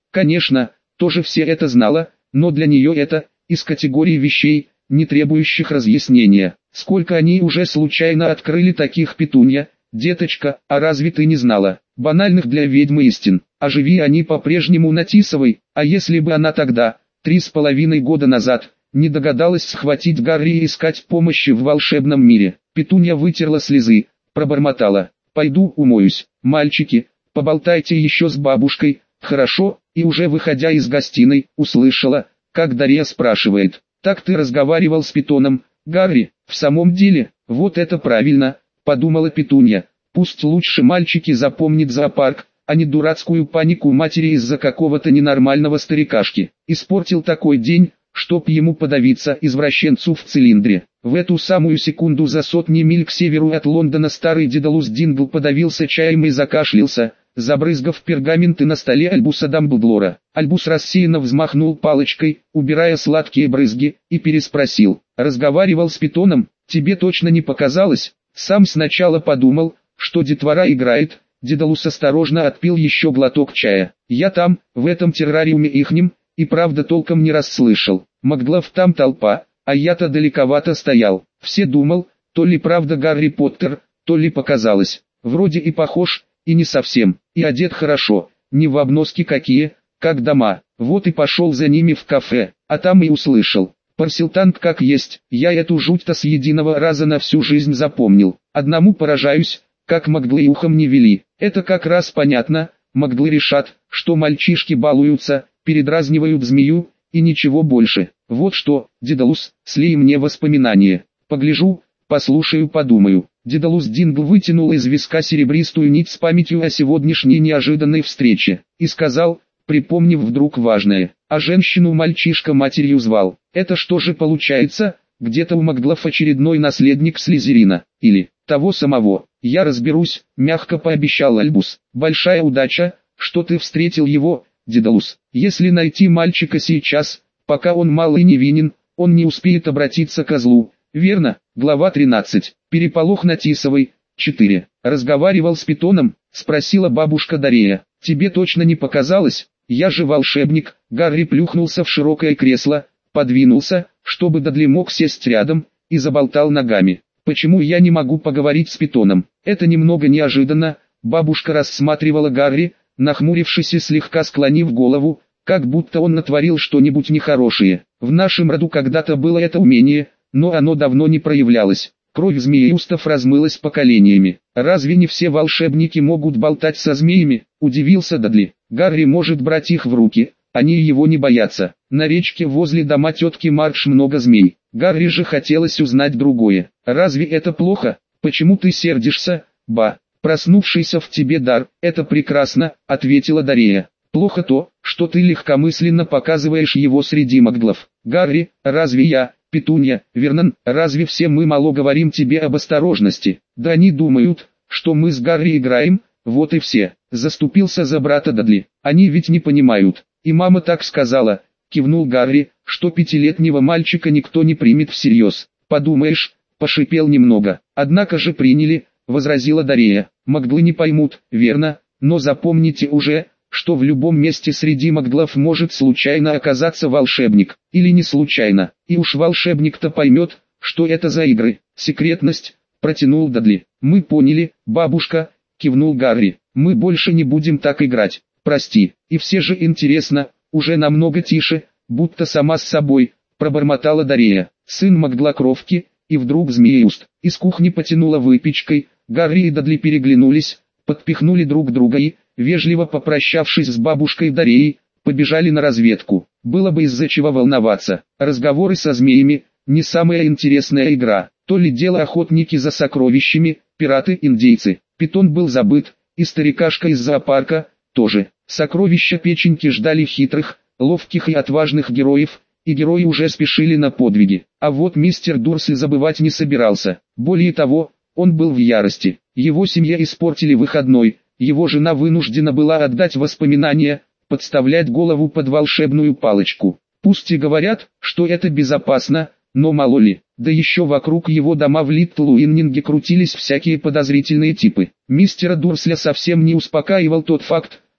Конечно, тоже все это знала, но для нее это, из категории вещей, не требующих разъяснения. Сколько они уже случайно открыли таких, Петунья, деточка, а разве ты не знала? Банальных для ведьмы истин. А живи они по-прежнему на Тисовой, а если бы она тогда, 3,5 года назад, не догадалась схватить Гарри и искать помощи в волшебном мире. Петунья вытерла слезы, пробормотала: «Пойду умоюсь. Мальчики, поболтайте еще с бабушкой, хорошо?» И уже выходя из гостиной, услышала, как Дарья спрашивает: «Так ты разговаривал с Питоном, Гарри?» «В самом деле, вот это правильно», — подумала Петунья. «Пусть лучше мальчики запомнит зоопарк, а не дурацкую панику матери из-за какого-то ненормального старикашки. Испортил такой день, чтоб ему подавиться, извращенцу в цилиндре». В эту самую секунду за сотни миль к северу от Лондона старый Дедалус Дингл подавился чаем и закашлялся, забрызгав пергаменты на столе Альбуса Дамблдора. Альбус рассеянно взмахнул палочкой, убирая сладкие брызги, и переспросил: «Разговаривал с Питоном? Тебе точно не показалось?» Сам сначала подумал, что детвора играет. Дедалус осторожно отпил еще глоток чая. «Я там, в этом террариуме ихнем, и правда толком не расслышал. Макглав там толпа, а я-то далековато стоял. Все думал, то ли правда Гарри Поттер, то ли показалось. Вроде и похож, и не совсем, и одет хорошо, не в обноски какие, как дома. Вот и пошел за ними в кафе, а там и услышал. Парсилтанг как есть, я эту жуть-то с единого раза на всю жизнь запомнил. Одному поражаюсь, как маглы и ухом не вели. Это как раз понятно, маглы решат, что мальчишки балуются, передразнивают змею, и ничего больше. Вот что, Дедалус, слей мне воспоминания. Погляжу, послушаю, подумаю». Дедалус Дингл вытянул из виска серебристую нить с памятью о сегодняшней неожиданной встрече, и сказал, припомнив вдруг важное: «А женщину мальчишка матерью звал. Это что же получается, где-то у Макглав очередной наследник Слизерина, или того самого?» «Я разберусь», — мягко пообещал Альбус. «Большая удача, что ты встретил его, Дедалус. Если найти мальчика сейчас, пока он мал и невинен, он не успеет обратиться к злу». Верно. Глава 13. Переполох на Тисовой. 4. «Разговаривал с Питоном?» — спросила бабушка Дарея. «Тебе точно не показалось? Я же волшебник». Гарри плюхнулся в широкое кресло, подвинулся, чтобы Дадли мог сесть рядом, и заболтал ногами. «Почему я не могу поговорить с Питоном?» Это немного неожиданно. Бабушка рассматривала Гарри, нахмурившись и слегка склонив голову, как будто он натворил что-нибудь нехорошее. «В нашем роду когда-то было это умение, но оно давно не проявлялось. Кровь змееустов размылась поколениями. Разве не все волшебники могут болтать со змеями?» — удивился Дадли. «Гарри может брать их в руки, они его не боятся. На речке возле дома тетки Марш много змей. Гарри же хотелось узнать другое. Разве это плохо? Почему ты сердишься, ба? Проснувшийся в тебе дар, это прекрасно», — ответила Дарея. «Плохо то, что ты легкомысленно показываешь его среди маглов. Гарри, разве я, Петунья, Вернон, разве все мы мало говорим тебе об осторожности? Да они думают, что мы с Гарри играем, вот и все». Заступился за брата Дадли. «Они ведь не понимают. И мама так сказала», — кивнул Гарри, «что 5-летнего мальчика никто не примет всерьез». «Подумаешь», — пошипел немного. «Однако же приняли», — возразила Дарея. «Маглы не поймут, верно, но запомните уже, что в любом месте среди маглов может случайно оказаться волшебник, или не случайно, и уж волшебник-то поймет, что это за игры». «Секретность», — протянул Дадли. «Мы поняли, бабушка», — кивнул Гарри. «Мы больше не будем так играть, прости». «И все же интересно», — уже намного тише, будто сама с собой, пробормотала Дарея. «Сын Маглокровки», и вдруг Змееуст. Из кухни потянуло выпечкой. Гарри и Дадли переглянулись, подпихнули друг друга и, вежливо попрощавшись с бабушкой Дареей, побежали на разведку. Было бы из-за чего волноваться. Разговоры со змеями – не самая интересная игра. То ли дело охотники за сокровищами, пираты-индейцы. Питон был забыт, и старикашка из зоопарка тоже. Сокровища печеньки ждали хитрых, ловких и отважных героев, и герои уже спешили на подвиги. А вот мистер Дурсли забывать не собирался. Более того, он был в ярости. Его семье испортили выходной. Его жена вынуждена была отдать воспоминания, подставлять голову под волшебную палочку. Пусть и говорят, что это безопасно, но мало ли. Да еще вокруг его дома в Литл-Уиннинге крутились всякие подозрительные типы. Мистера Дурсля совсем не успокаивал тот факт,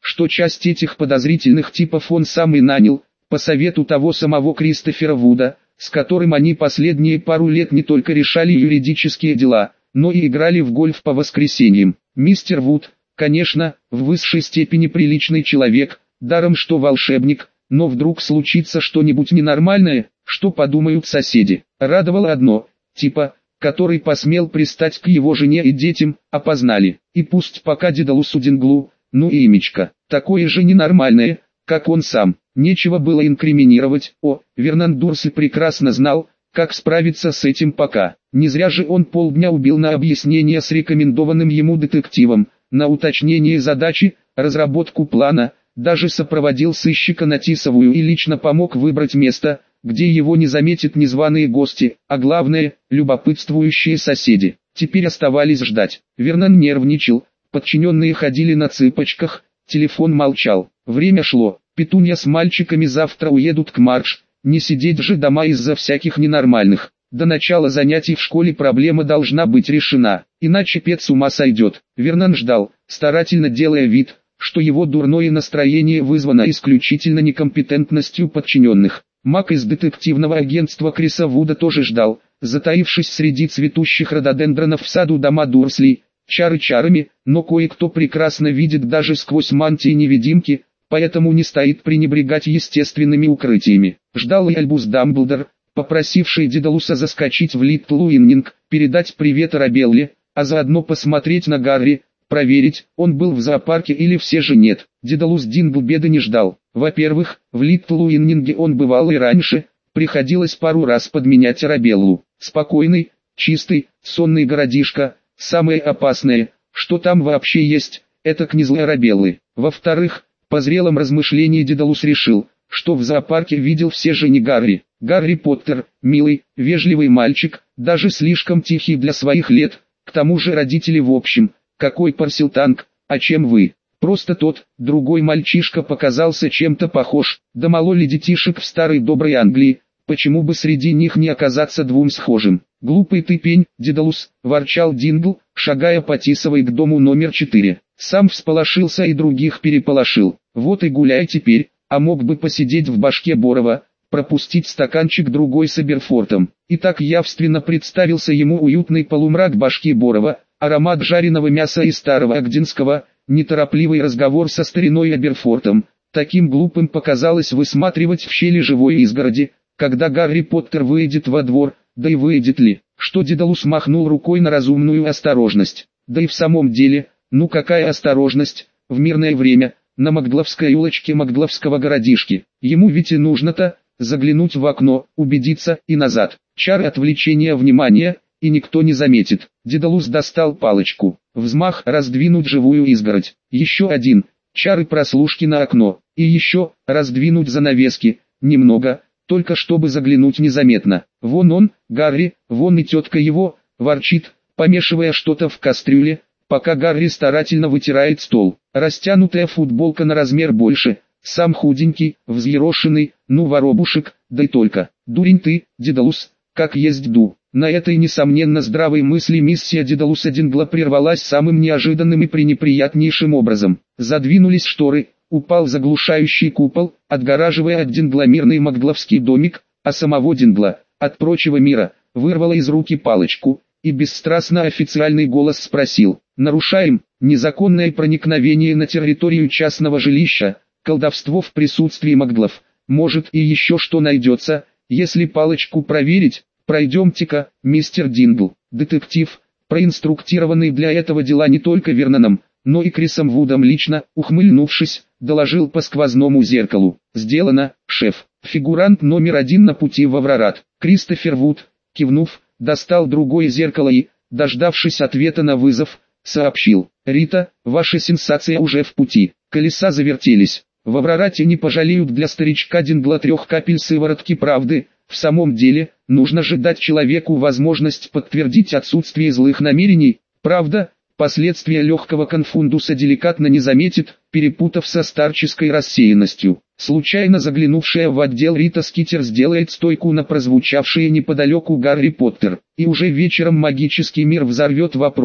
что часть этих подозрительных типов он сам и нанял, по совету того самого Кристофера Вуда, с которым они последние пару лет не только решали юридические дела, но и играли в гольф по воскресеньям. Мистер Вуд, конечно, в высшей степени приличный человек, даром что волшебник, но вдруг случится что-нибудь ненормальное, что подумают соседи. Радовало одно, типа, который посмел пристать к его жене и детям, опознали. И пусть пока Дедалусу Динглу, ну и имечко, такое же ненормальное, как он сам. Нечего было инкриминировать. Вернан Дурсль прекрасно знал, как справиться с этим пока. Не зря же он полдня убил на объяснение с рекомендованным ему детективом, на уточнение задачи, разработку плана, даже сопроводил сыщика на Тисовую и лично помог выбрать место, где его не заметят незваные гости, а главное, любопытствующие соседи. Теперь оставались ждать. Вернан нервничал, подчиненные ходили на цыпочках, телефон молчал. Время шло, Петунья с мальчиками завтра уедут к Марш, не сидеть же дома из-за всяких ненормальных. До начала занятий в школе проблема должна быть решена, иначе Пет с ума сойдет. Вернан ждал, старательно делая вид, что его дурное настроение вызвано исключительно некомпетентностью подчиненных. Мак из детективного агентства Криса Вуда тоже ждал, затаившись среди цветущих рододендронов в саду дома Дурслей, чары чарами, но кое-кто прекрасно видит даже сквозь мантии невидимки, поэтому не стоит пренебрегать естественными укрытиями. Ждал и Альбус Дамблдор, попросивший Дедалуса заскочить в Литл Уиннинг, передать привет Арабелле, а заодно посмотреть на Гарри, проверить, он был в зоопарке или все же нет. Дедалус Дингл беды не ждал. Во-первых, в Литл Уиннинге он бывал и раньше, приходилось пару раз подменять Арабеллу. Спокойный, чистый, сонный городишко, самое опасное, что там вообще есть, это князлы Арабеллы. Во-вторых, по зрелом размышлении Дедалус решил, что в зоопарке видел все же не Гарри. Гарри Поттер, милый, вежливый мальчик, даже слишком тихий для своих лет, к тому же родители в общем, какой Парселтанг, а чем вы? Просто тот, другой мальчишка показался чем-то похож, да мало ли детишек в старой доброй Англии, почему бы среди них не оказаться двум схожим? Глупый ты пень, Дедалус, ворчал Дингл, шагая по Тисовой к дому номер 4. Сам всполошился и других переполошил. Вот и гуляй теперь, а мог бы посидеть в башке Борова, пропустить стаканчик другой с Аберфортом. И так явственно представился ему уютный полумрак башки Борова, аромат жареного мяса и старого Агдинского, неторопливый разговор со стариной Аберфортом. Таким глупым показалось высматривать в щели живой изгороди, когда Гарри Поттер выйдет во двор, да и выйдет ли, что Дедалус махнул рукой на разумную осторожность. Да и в самом деле, ну какая осторожность, в мирное время, на Магдловской улочке Магдловского городишки. Ему ведь и нужно-то заглянуть в окно, убедиться и назад. Чары отвлечения внимания, и никто не заметит. Дедалус достал палочку. Взмах, раздвинуть живую изгородь. Еще один. Чары прослушки на окно. И еще, раздвинуть занавески. Немного, только чтобы заглянуть незаметно. Вон он, Гарри, вон и тетка его, ворчит, помешивая что-то в кастрюле, пока Гарри старательно вытирает стол. Растянутая футболка на размер больше, сам худенький, взъерошенный, ну воробушек, да и только. Дурень ты, Дедалус, как есть ду. На этой несомненно здравой мысли миссия Дедалуса Дингла прервалась самым неожиданным и пренеприятнейшим образом. Задвинулись шторы, упал заглушающий купол, отгораживая от Дингла мирный магдловский домик, а самого Дингла, от прочего мира, вырвало из руки палочку, и бесстрастно официальный голос спросил: «Нарушаем незаконное проникновение на территорию частного жилища, колдовство в присутствии магдлов, может и еще что найдется, если палочку проверить?» «Пройдемте-ка, мистер Дингл». Детектив, проинструктированный для этого дела не только Верноном, но и Крисом Вудом лично, ухмыльнувшись, доложил по сквозному зеркалу: «Сделано, шеф». Фигурант номер 1 на пути в Аврорат. Кристофер Вуд, кивнув, достал другое зеркало и, дождавшись ответа на вызов, сообщил: «Рита, ваша сенсация уже в пути». Колеса завертелись. В Аврорате не пожалеют для старичка Дингла 3 капель сыворотки правды. В самом деле, нужно же дать человеку возможность подтвердить отсутствие злых намерений. Правда, последствия легкого конфундуса деликатно не заметит, перепутав со старческой рассеянностью. Случайно заглянувшая в отдел Рита Скитер сделает стойку на прозвучавшее неподалеку Гарри Поттер. И уже вечером магический мир взорвет вопрос: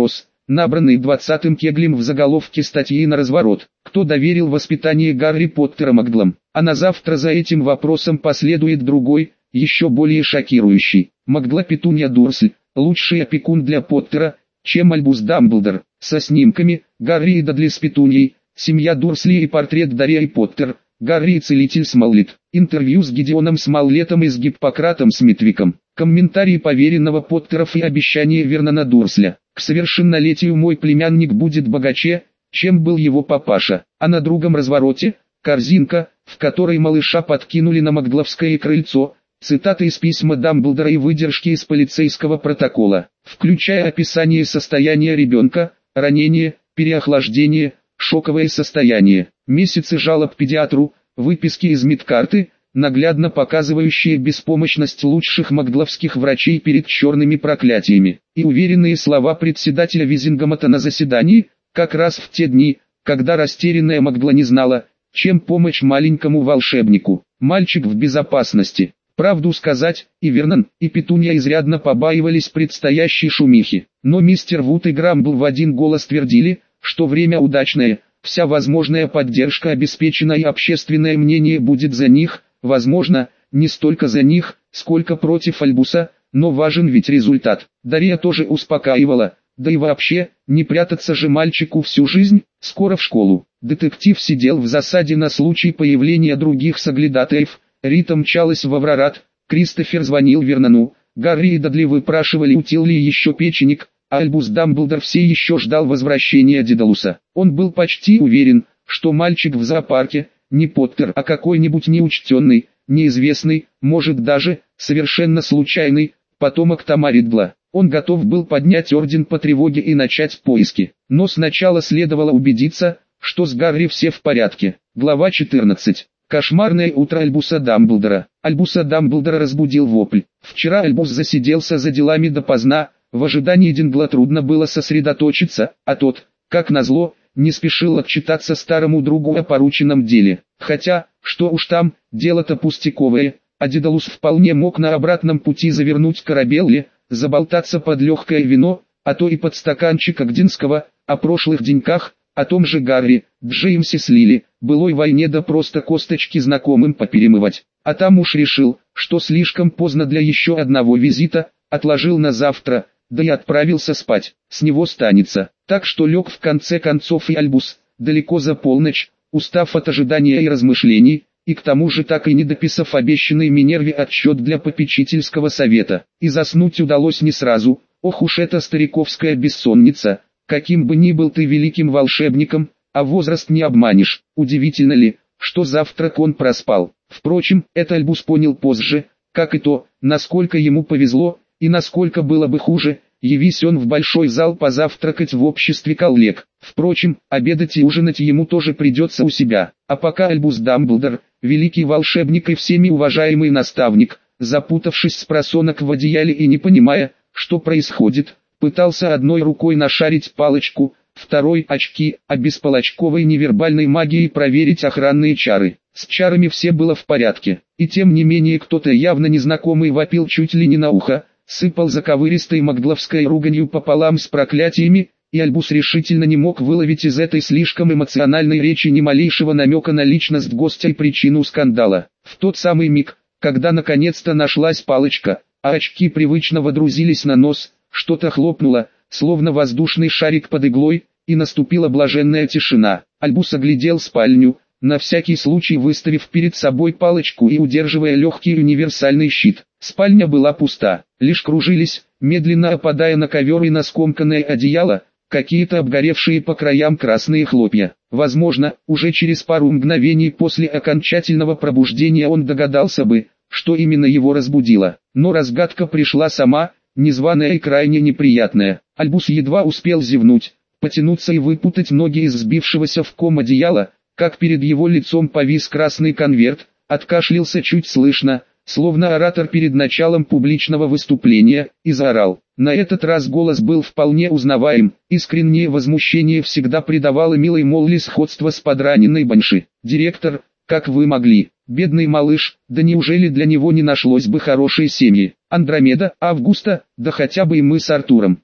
набранный 20-м кеглем в заголовке статьи на разворот. Кто доверил воспитание Гарри Поттера Маглам? А на завтра за этим вопросом последует другой, еще более шокирующий. Магла Петунья Дурсль, лучший опекун для Поттера, чем Альбус Дамблдор. Со снимками, Гарри и Дадли с Петуньей, семья Дурсли и портрет Дарьи Поттер, Гарри и целитель Смоллет. Интервью с Гидеоном Смоллетом и с Гиппократом Смитвиком. Комментарии поверенного Поттеров и обещание Вернона Дурсля. К совершеннолетию мой племянник будет богаче, чем был его папаша. А на другом развороте, корзинка, в которой малыша подкинули на Магловское крыльцо, цитаты из письма Дамблдора и выдержки из полицейского протокола, включая описание состояния ребенка, ранение, переохлаждение, шоковое состояние, месяцы жалоб педиатру, выписки из медкарты, наглядно показывающие беспомощность лучших магловских врачей перед черными проклятиями, и уверенные слова председателя Визингомота на заседании, как раз в те дни, когда растерянная Магла не знала, чем помочь маленькому волшебнику. Мальчик в безопасности. Правду сказать, и Вернон, и Петунья изрядно побаивались предстоящей шумихи, но мистер Вуд и Грамбл в один голос твердили, что время удачное, вся возможная поддержка обеспечена и общественное мнение будет за них, возможно, не столько за них, сколько против Альбуса, но важен ведь результат. Дарья тоже успокаивала, да и вообще, не прятаться же мальчику всю жизнь, скоро в школу. Детектив сидел в засаде на случай появления других соглядатаев, Рита мчалась в Аврорат, Кристофер звонил Вернону, Гарри и Дадли выпрашивали у Тилли еще печенек, а Альбус Дамблдор все еще ждал возвращения Дедалуса. Он был почти уверен, что мальчик в зоопарке, не Поттер, а какой-нибудь неучтенный, неизвестный, может даже, совершенно случайный, потомок Тома Риддла. Он готов был поднять орден по тревоге и начать поиски. Но сначала следовало убедиться, что с Гарри все в порядке. Глава 14. Кошмарное утро Альбуса Дамблдора. Альбуса Дамблдора разбудил вопль. Вчера Альбус засиделся за делами допоздна, в ожидании Дингла трудно было сосредоточиться, а тот, как назло, не спешил отчитаться старому другу о порученном деле. Хотя, что уж там, дело-то пустяковое, а Дедалус вполне мог на обратном пути завернуть корабелли, заболтаться под легкое вино, а то и под стаканчик Агдинского, о прошлых деньках, о том же Гарри, Джеймсе с Лили, былой войне да просто косточки знакомым поперемывать. А там уж решил, что слишком поздно для еще одного визита, отложил на завтра, да и отправился спать, с него станется. Так что лег в конце концов и Альбус, далеко за полночь, устав от ожидания и размышлений, и к тому же так и не дописав обещанный Минерве отчет для попечительского совета. И заснуть удалось не сразу, ох уж эта стариковская бессонница, каким бы ни был ты великим волшебником, а возраст не обманешь. Удивительно ли, что завтрак он проспал. Впрочем, это Альбус понял позже, как и то, насколько ему повезло, и насколько было бы хуже, явись он в большой зал позавтракать в обществе коллег. Впрочем, обедать и ужинать ему тоже придется у себя. А пока Альбус Дамблдор, великий волшебник и всеми уважаемый наставник, запутавшись спросонок в одеяле и не понимая, что происходит, пытался одной рукой нашарить палочку, второй очки, а без палочковой невербальной магии проверить охранные чары. С чарами все было в порядке, и тем не менее кто-то явно незнакомый вопил чуть ли не на ухо, сыпал заковыристой магловской руганью пополам с проклятиями, и Альбус решительно не мог выловить из этой слишком эмоциональной речи ни малейшего намека на личность гостя и причину скандала. В тот самый миг, когда наконец-то нашлась палочка, а очки привычно водрузились на нос, что-то хлопнуло, словно воздушный шарик под иглой, и наступила блаженная тишина. Альбус оглядел спальню, на всякий случай выставив перед собой палочку и удерживая легкий универсальный щит. Спальня была пуста, лишь кружились, медленно опадая на ковер и на скомканное одеяло, какие-то обгоревшие по краям красные хлопья. Возможно, уже через пару мгновений после окончательного пробуждения он догадался бы, что именно его разбудило. Но разгадка пришла сама, незваная и крайне неприятная. Альбус едва успел зевнуть, потянуться и выпутать ноги из сбившегося в ком одеяла, как перед его лицом повис красный конверт, откашлялся чуть слышно, словно оратор перед началом публичного выступления, и заорал. На этот раз голос был вполне узнаваем, искреннее возмущение всегда придавало милой Молли сходство с подраненной Банши. «Директор, как вы могли? Бедный малыш, да неужели для него не нашлось бы хорошей семьи? Андромеда, Августа, да хотя бы и мы с Артуром.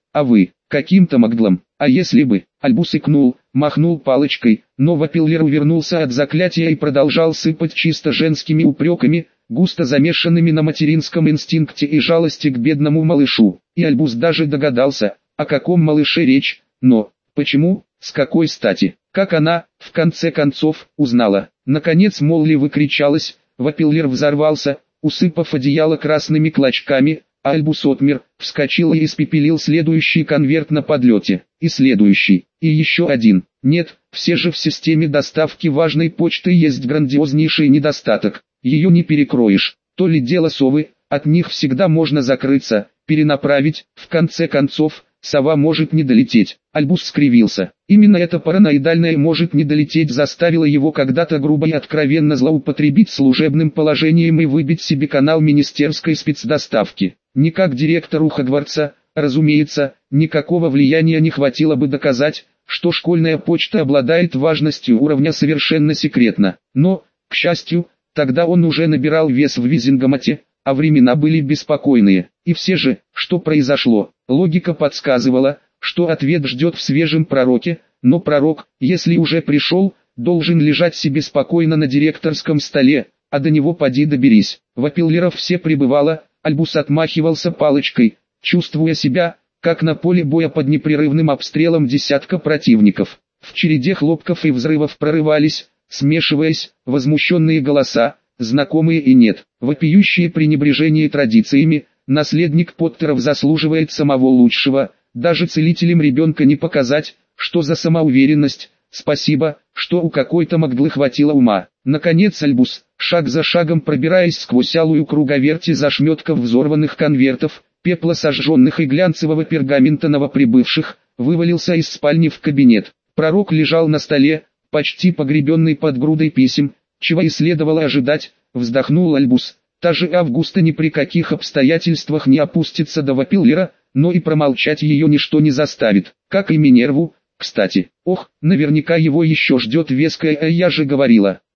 А вы, каким-то маглом, а если бы, Альбус икнул, махнул палочкой, но Вапиллер увернулся от заклятия и продолжал сыпать чисто женскими упреками, густо замешанными на материнском инстинкте и жалости к бедному малышу. И Альбус даже догадался, о каком малыше речь, но, почему, с какой стати, как она, в конце концов, узнала. Наконец Молли выкричалась, Вапиллер взорвался, усыпав одеяло красными клочками, а Альбус отмер, вскочил и испепелил следующий конверт на подлете, и следующий, и еще один. Нет, все же в системе доставки важной почты есть грандиознейший недостаток, ее не перекроешь, то ли дело совы, от них всегда можно закрыться, перенаправить, в конце концов, сова может не долететь. Альбус скривился. Именно это параноидальное «может не долететь» заставило его когда-то грубо и откровенно злоупотребить служебным положением и выбить себе канал министерской спецдоставки. Не как директору Хогвартса, разумеется, никакого влияния не хватило бы доказать, что школьная почта обладает важностью уровня совершенно секретно. Но, к счастью, тогда он уже набирал вес в Визингамате, а времена были беспокойные. И все же, что произошло? Логика подсказывала, что ответ ждет в свежем пророке, но пророк, если уже пришел, должен лежать себе спокойно на директорском столе, а до него поди доберись. Вапиллеров все прибывало, Альбус отмахивался палочкой, чувствуя себя, как на поле боя под непрерывным обстрелом десятка противников. В череде хлопков и взрывов прорывались, смешиваясь, возмущенные голоса, знакомые и нет, вопиющее пренебрежение традициями. Наследник Поттеров заслуживает самого лучшего, даже целителям ребенка не показать, что за самоуверенность. Спасибо, что у какой-то маглы хватило ума. Наконец Альбус, шаг за шагом пробираясь сквозь алую круговерти зашметков взорванных конвертов, пепла сожженных и глянцевого пергамента новоприбывших, вывалился из спальни в кабинет. Пророк лежал на столе, почти погребенный под грудой писем, чего и следовало ожидать, вздохнул Альбус. Та же Августа ни при каких обстоятельствах не опустится до Вапиллера, но и промолчать ее ничто не заставит, как и Минерву, кстати. Ох, наверняка его еще ждет веская, а я же говорила.